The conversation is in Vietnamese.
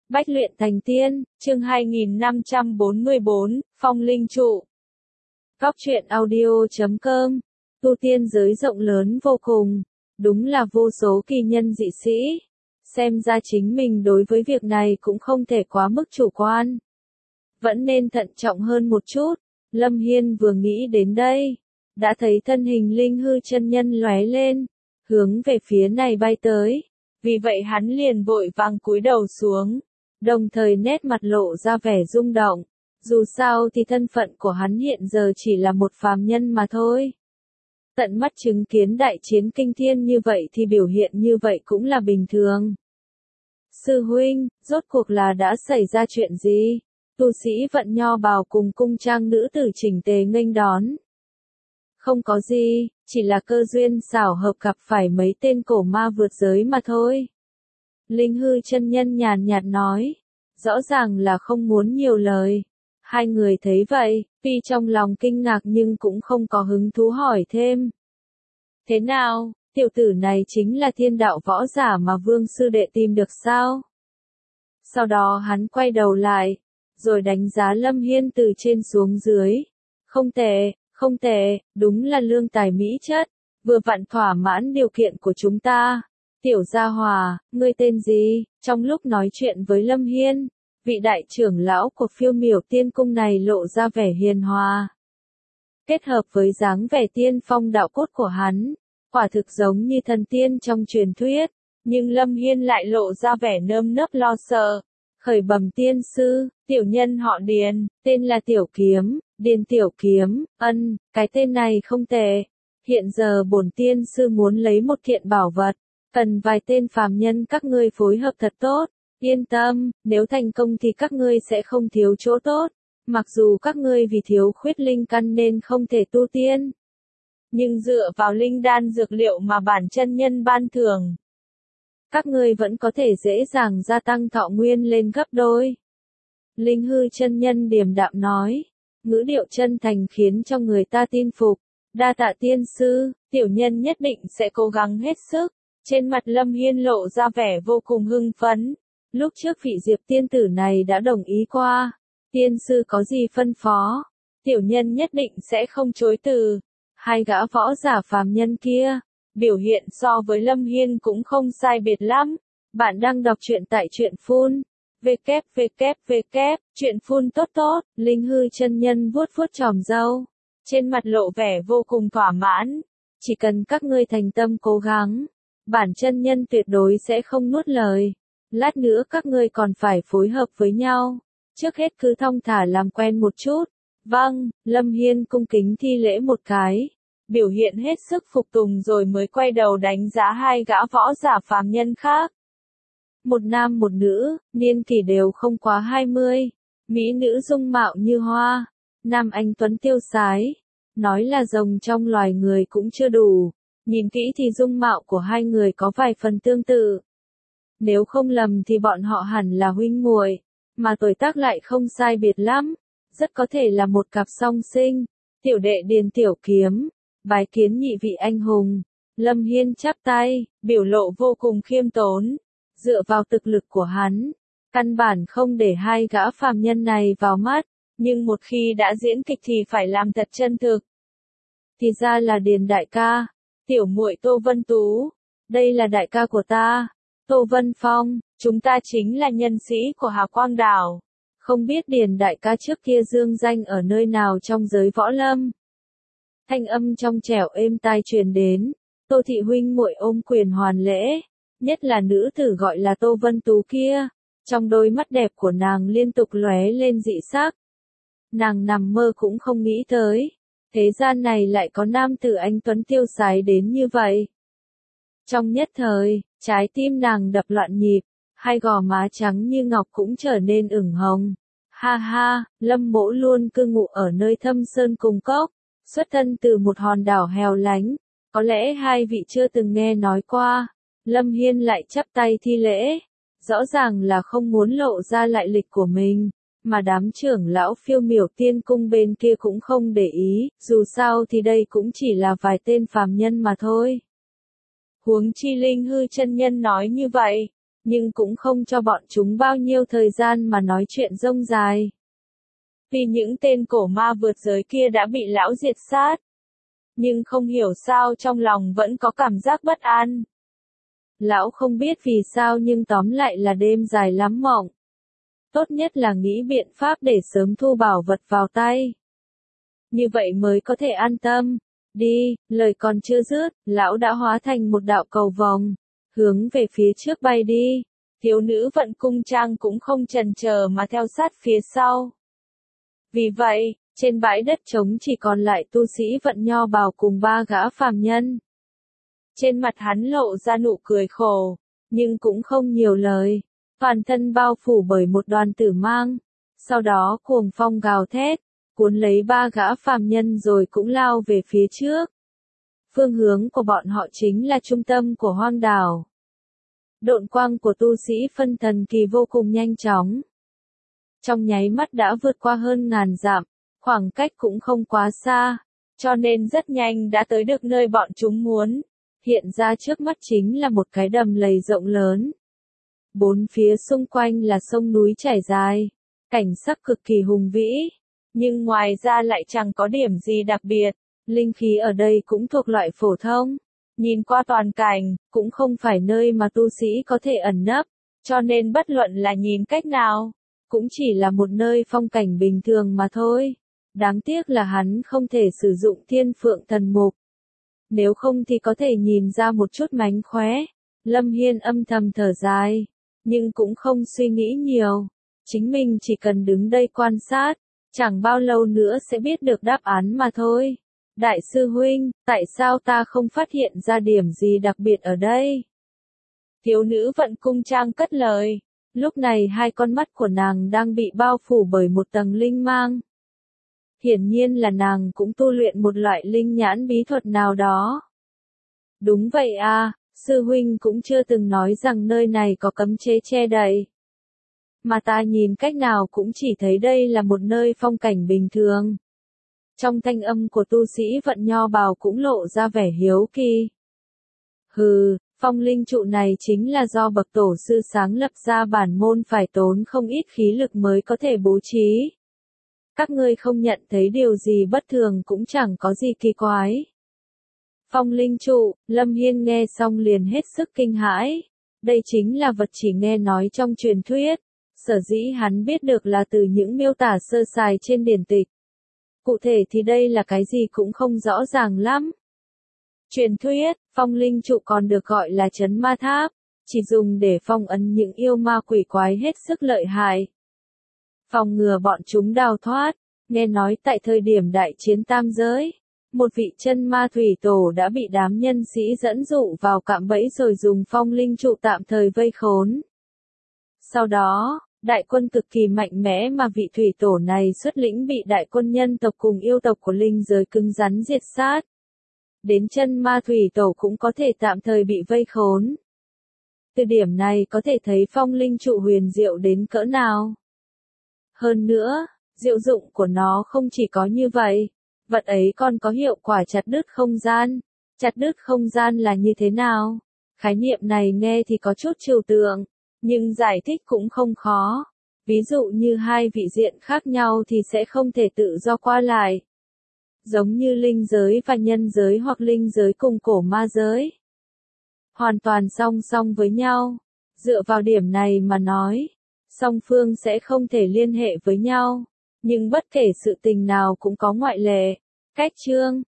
Bách luyện thành tiên, chương 2544, Phong linh trụ. Góc truyện audio.com. Tu tiên giới rộng lớn vô cùng, đúng là vô số kỳ nhân dị sĩ. Xem ra chính mình đối với việc này cũng không thể quá mức chủ quan. Vẫn nên thận trọng hơn một chút. Lâm Hiên vừa nghĩ đến đây, đã thấy thân hình linh hư chân nhân lóe lên, hướng về phía này bay tới. Vì vậy hắn liền vội vàng cúi đầu xuống, đồng thời nét mặt lộ ra vẻ rung động. Dù sao thì thân phận của hắn hiện giờ chỉ là một phàm nhân mà thôi. Tận mắt chứng kiến đại chiến kinh thiên như vậy thì biểu hiện như vậy cũng là bình thường. Sư huynh, rốt cuộc là đã xảy ra chuyện gì? Tu sĩ vận nho bào cùng cung trang nữ tử chỉnh tề nghênh đón. Không có gì, chỉ là cơ duyên xảo hợp gặp phải mấy tên cổ ma vượt giới mà thôi. Linh hư chân nhân nhàn nhạt nói, rõ ràng là không muốn nhiều lời. Hai người thấy vậy, tuy trong lòng kinh ngạc nhưng cũng không có hứng thú hỏi thêm. Thế nào, tiểu tử này chính là thiên đạo võ giả mà vương sư đệ tìm được sao? Sau đó hắn quay đầu lại, rồi đánh giá Lâm Hiên từ trên xuống dưới. Không tệ, không tệ, đúng là lương tài mỹ chất, vừa vặn thỏa mãn điều kiện của chúng ta. Tiểu gia hòa, ngươi tên gì? Trong lúc nói chuyện với Lâm Hiên, vị đại trưởng lão của Phiêu Miểu Tiên Cung này lộ ra vẻ hiền hòa. Kết hợp với dáng vẻ tiên phong đạo cốt của hắn, quả thực giống như thần tiên trong truyền thuyết, nhưng Lâm Hiên lại lộ ra vẻ nơm nớp lo sợ. Khởi bẩm tiên sư, tiểu nhân họ Điền, tên là Tiểu Kiếm, Điền Tiểu Kiếm, cái tên này không tệ. Hiện giờ bổn tiên sư muốn lấy một kiện bảo vật, cần vài tên phàm nhân các ngươi phối hợp thật tốt. Yên tâm, nếu thành công thì các ngươi sẽ không thiếu chỗ tốt. Mặc dù các ngươi vì thiếu khuyết linh căn nên không thể tu tiên, nhưng dựa vào linh đan dược liệu mà bản chân nhân ban thưởng, các ngươi vẫn có thể dễ dàng gia tăng thọ nguyên lên gấp đôi. Linh hư chân nhân điềm đạm nói, ngữ điệu chân thành khiến cho người ta tin phục. Đa tạ tiên sư, tiểu nhân nhất định sẽ cố gắng hết sức. Trên mặt Lâm Hiên lộ ra vẻ vô cùng hưng phấn. Lúc trước vị Diệp tiên tử này đã đồng ý qua. Tiên sư có gì phân phó, tiểu nhân nhất định sẽ không chối từ. Hai gã võ giả phàm nhân kia, biểu hiện so với Lâm Hiên cũng không sai biệt lắm. Bạn đang đọc truyện tại truyện phun. Truyện phun tốt tốt. Linh hư chân nhân vuốt vuốt chòm râu, trên mặt lộ vẻ vô cùng thỏa mãn. Chỉ cần các ngươi thành tâm cố gắng, bản chân nhân tuyệt đối sẽ không nuốt lời. Lát nữa các ngươi còn phải phối hợp với nhau. Trước hết cứ thong thả làm quen một chút. Vâng, Lâm Hiên cung kính thi lễ một cái, biểu hiện hết sức phục tùng rồi mới quay đầu đánh giá hai gã võ giả phàm nhân khác. Một nam một nữ, niên kỷ đều không quá 20, mỹ nữ dung mạo như hoa, nam anh tuấn tiêu sái, nói là rồng trong loài người cũng chưa đủ, nhìn kỹ thì dung mạo của hai người có vài phần tương tự. Nếu không lầm thì bọn họ hẳn là huynh muội, mà tuổi tác lại không sai biệt lắm, rất có thể là một cặp song sinh. Tiểu đệ Điền Tiểu Kiếm, bái kiến nhị vị anh hùng. Lâm Hiên chắp tay, biểu lộ vô cùng khiêm tốn. Dựa vào thực lực của hắn, căn bản không để hai gã phàm nhân này vào mắt, nhưng một khi đã diễn kịch thì phải làm thật chân thực. Thì ra là Điền đại ca, tiểu muội Tô Vân Tú, đây là đại ca của ta, Tô Vân Phong, chúng ta chính là nhân sĩ của Hà Quang Đảo. Không biết Điền đại ca trước kia dương danh ở nơi nào trong giới võ lâm. Thanh âm trong trẻo êm tai truyền đến, Tô thị huynh muội ôm quyền hoàn lễ, nhất là nữ tử gọi là Tô Vân Tú kia, trong đôi mắt đẹp của nàng liên tục lóe lên dị sắc. Nàng nằm mơ cũng không nghĩ tới, thế gian này lại có nam tử anh tuấn tiêu sái đến như vậy. Trong nhất thời, trái tim nàng đập loạn nhịp, hai gò má trắng như ngọc cũng trở nên ửng hồng. Ha ha, Lâm Mỗ luôn cư ngụ ở nơi thâm sơn cùng cốc, xuất thân từ một hòn đảo hẻo lánh, có lẽ hai vị chưa từng nghe nói qua. Lâm Hiên lại chắp tay thi lễ, rõ ràng là không muốn lộ ra lại lịch của mình, mà đám trưởng lão Phiêu Miểu Tiên Cung bên kia cũng không để ý, dù sao thì đây cũng chỉ là vài tên phàm nhân mà thôi. Huống chi linh hư chân nhân nói như vậy, nhưng cũng không cho bọn chúng bao nhiêu thời gian mà nói chuyện rông dài. Vì những tên cổ ma vượt giới kia đã bị lão diệt sát. Nhưng không hiểu sao trong lòng vẫn có cảm giác bất an. Lão không biết vì sao nhưng tóm lại là đêm dài lắm mộng. Tốt nhất là nghĩ biện pháp để sớm thu bảo vật vào tay. Như vậy mới có thể an tâm. Đi, lời còn chưa dứt, lão đã hóa thành một đạo cầu vòng, hướng về phía trước bay đi. Thiếu nữ vận cung trang cũng không chần chờ mà theo sát phía sau. Vì vậy, trên bãi đất trống chỉ còn lại tu sĩ vận nho bào cùng 3 gã phàm nhân. Trên mặt hắn lộ ra nụ cười khổ, nhưng cũng không nhiều lời. Toàn thân bao phủ bởi một đoàn tử mang. Sau đó cuồng phong gào thét, cuốn lấy 3 gã phàm nhân rồi cũng lao về phía trước. Phương hướng của bọn họ chính là trung tâm của hoang đảo. Độn quang của tu sĩ phân thần kỳ vô cùng nhanh chóng. Trong nháy mắt đã vượt qua hơn 1000 dặm, khoảng cách cũng không quá xa, cho nên rất nhanh đã tới được nơi bọn chúng muốn. Hiện ra trước mắt chính là một cái đầm lầy rộng lớn. 4 phía xung quanh là sông núi trải dài, cảnh sắc cực kỳ hùng vĩ, nhưng ngoài ra lại chẳng có điểm gì đặc biệt. Linh khí ở đây cũng thuộc loại phổ thông. Nhìn qua toàn cảnh, cũng không phải nơi mà tu sĩ có thể ẩn nấp, cho nên bất luận là nhìn cách nào, cũng chỉ là một nơi phong cảnh bình thường mà thôi. Đáng tiếc là hắn không thể sử dụng thiên phượng thần mục. Nếu không thì có thể nhìn ra một chút mánh khóe. Lâm Hiên âm thầm thở dài, nhưng cũng không suy nghĩ nhiều. Chính mình chỉ cần đứng đây quan sát, chẳng bao lâu nữa sẽ biết được đáp án mà thôi. Đại sư huynh, tại sao ta không phát hiện ra điểm gì đặc biệt ở đây? Thiếu nữ vận cung trang cất lời. Lúc này 2 con mắt của nàng đang bị bao phủ bởi một tầng linh mang. Hiển nhiên là nàng cũng tu luyện một loại linh nhãn bí thuật nào đó. Đúng vậy à, sư huynh cũng chưa từng nói rằng nơi này có cấm chế che đậy. Mà ta nhìn cách nào cũng chỉ thấy đây là một nơi phong cảnh bình thường. Trong thanh âm của tu sĩ vận nho bào cũng lộ ra vẻ hiếu kỳ. Hừ, phong linh trụ này chính là do bậc tổ sư sáng lập ra, bản môn phải tốn không ít khí lực mới có thể bố trí. Các ngươi không nhận thấy điều gì bất thường cũng chẳng có gì kỳ quái. Phong linh trụ, Lâm Hiên nghe xong liền hết sức kinh hãi. Đây chính là vật chỉ nghe nói trong truyền thuyết. Sở dĩ hắn biết được là từ những miêu tả sơ sài trên điển tịch. Cụ thể thì đây là cái gì cũng không rõ ràng lắm. Truyền thuyết, phong linh trụ còn được gọi là trấn ma tháp, chỉ dùng để phong ấn những yêu ma quỷ quái hết sức lợi hại. Phòng ngừa bọn chúng đào thoát, nghe nói tại thời điểm đại chiến tam giới, một vị chân ma thủy tổ đã bị đám nhân sĩ dẫn dụ vào cạm bẫy rồi dùng phong linh trụ tạm thời vây khốn. Sau đó, đại quân cực kỳ mạnh mẽ mà vị thủy tổ này xuất lĩnh bị đại quân nhân tộc cùng yêu tộc của linh giới cứng rắn diệt sát. Đến chân ma thủy tổ cũng có thể tạm thời bị vây khốn. Từ điểm này có thể thấy phong linh trụ huyền diệu đến cỡ nào. Hơn nữa, diệu dụng của nó không chỉ có như vậy, vật ấy còn có hiệu quả chặt đứt không gian. Chặt đứt không gian là như thế nào? Khái niệm này nghe thì có chút trừu tượng, nhưng giải thích cũng không khó. Ví dụ như 2 vị diện khác nhau thì sẽ không thể tự do qua lại. Giống như linh giới và nhân giới hoặc linh giới cùng cổ ma giới. Hoàn toàn song song với nhau. Dựa vào điểm này mà nói, song phương sẽ không thể liên hệ với nhau. Nhưng bất kể sự tình nào cũng có ngoại lệ. Cách chương